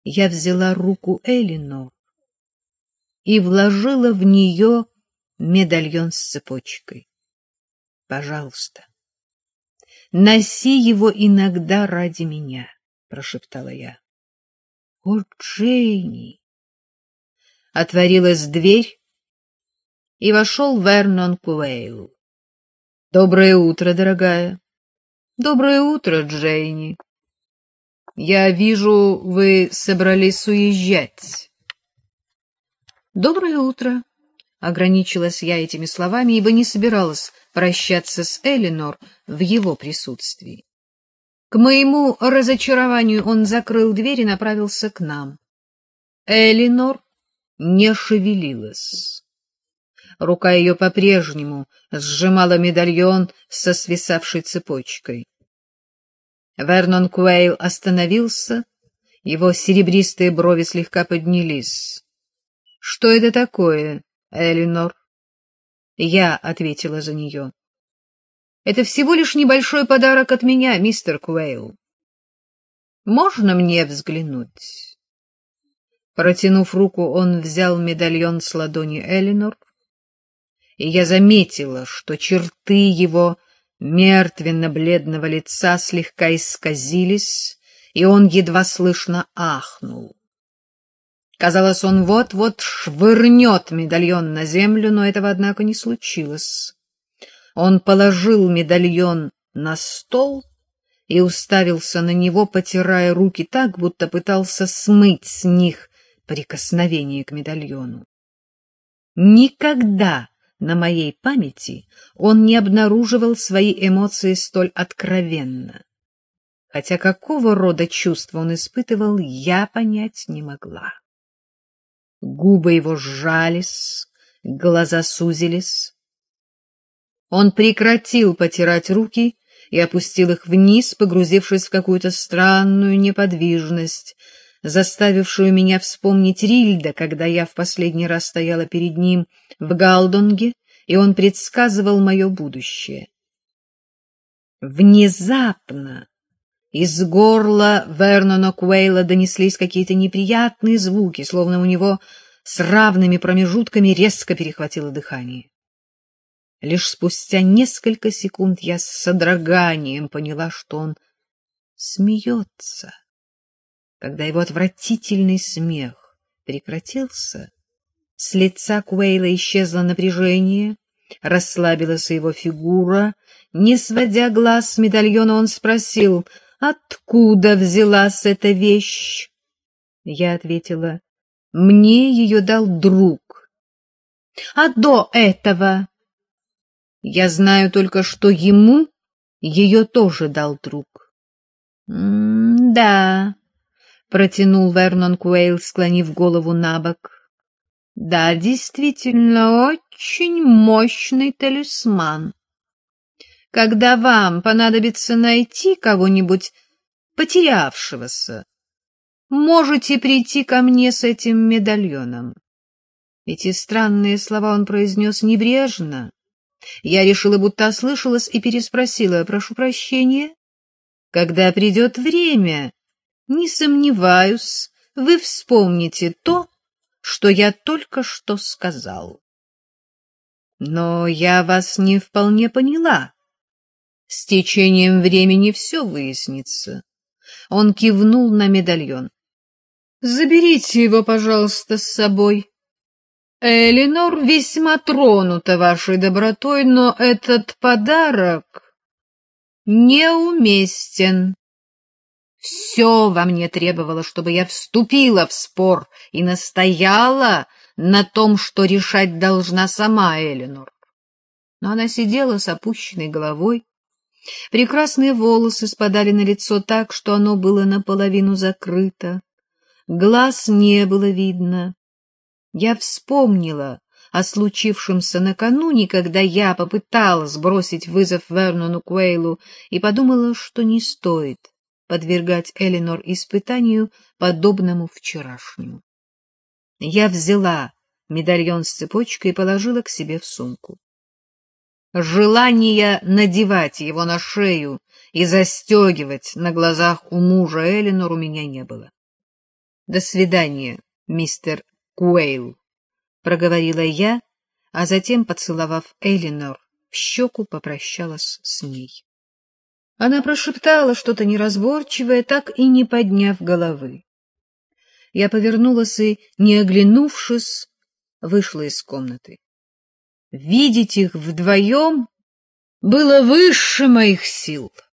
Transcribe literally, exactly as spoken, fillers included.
Я взяла руку Элинор и вложила в нее медальон с цепочкой. Пожалуйста, носи его иногда ради меня, прошептала я. О, Джейни! Отворилась дверь, и вошел Вернон Куэйл. Доброе утро, дорогая. Доброе утро, Джейни. Я вижу, вы собрались уезжать. Доброе утро. Ограничилась я этими словами, ибо не собиралась прощаться с Элинор в его присутствии. К моему разочарованию он закрыл дверь и направился к нам. Элинор не шевелилась. Рука ее по-прежнему сжимала медальон со свисавшей цепочкой. Вернон Куэйл остановился, его серебристые брови слегка поднялись. — Что это такое, Элинор? Я ответила за нее. — Это всего лишь небольшой подарок от меня, мистер Куэйл. Можно мне взглянуть? Протянув руку, он взял медальон с ладони Элинор, и я заметила, что черты его мертвенно-бледного лица слегка исказились, и он едва слышно ахнул. Казалось, он вот-вот швырнет медальон на землю, но этого, однако, не случилось. Он положил медальон на стол и уставился на него, потирая руки так, будто пытался смыть с них прикосновение к медальону. Никогда на моей памяти он не обнаруживал свои эмоции столь откровенно. Хотя какого рода чувства он испытывал, я понять не могла. Губы его сжались, глаза сузились. Он прекратил потирать руки и опустил их вниз, погрузившись в какую-то странную неподвижность, заставившую меня вспомнить Рильда, когда я в последний раз стояла перед ним в Галдонге, и он предсказывал мое будущее. Внезапно из горла Вернона Куэйла донеслись какие-то неприятные звуки, словно у него с равными промежутками резко перехватило дыхание. Лишь спустя несколько секунд я с содроганием поняла, что он смеется. Когда его отвратительный смех прекратился, с лица Куэйла исчезло напряжение, расслабилась его фигура. Не сводя глаз с медальона, он спросил: «Откуда взялась эта вещь?» Я ответила: «Мне ее дал друг». «А до этого?» «Я знаю только, что ему ее тоже дал друг». «М-да», — протянул Вернон Куэйл, склонив голову набок. «Да, действительно, очень мощный талисман. Когда вам понадобится найти кого-нибудь потерявшегося, можете прийти ко мне с этим медальоном». Эти странные слова он произнес небрежно. Я решила, будто ослышалась, и переспросила: «Прошу прощения, когда придет время, не сомневаюсь, вы вспомните то, что я только что сказал». «Но я вас не вполне поняла. С течением времени все выяснится». Он кивнул на медальон. «Заберите его, пожалуйста, с собой. Элинор весьма тронута вашей добротой, но этот подарок неуместен». Все во мне требовало, чтобы я вступила в спор и настояла на том, что решать должна сама Элинор. Но она сидела с опущенной головой. Прекрасные волосы спадали на лицо так, что оно было наполовину закрыто. Глаз не было видно. Я вспомнила о случившемся накануне, когда я попыталась бросить вызов Вернону Куэйлу, и подумала, что не стоит подвергать Элинор испытанию, подобному вчерашнему. Я взяла медальон с цепочкой и положила к себе в сумку. Желания надевать его на шею и застегивать на глазах у мужа Элинор у меня не было. До свидания, мистер Куэйл, — проговорила я, а затем, поцеловав Элинор в щеку, попрощалась с ней. Она прошептала что-то неразборчивое, так и не подняв головы. Я повернулась и, не оглянувшись, вышла из комнаты. Видеть их вдвоем было выше моих сил.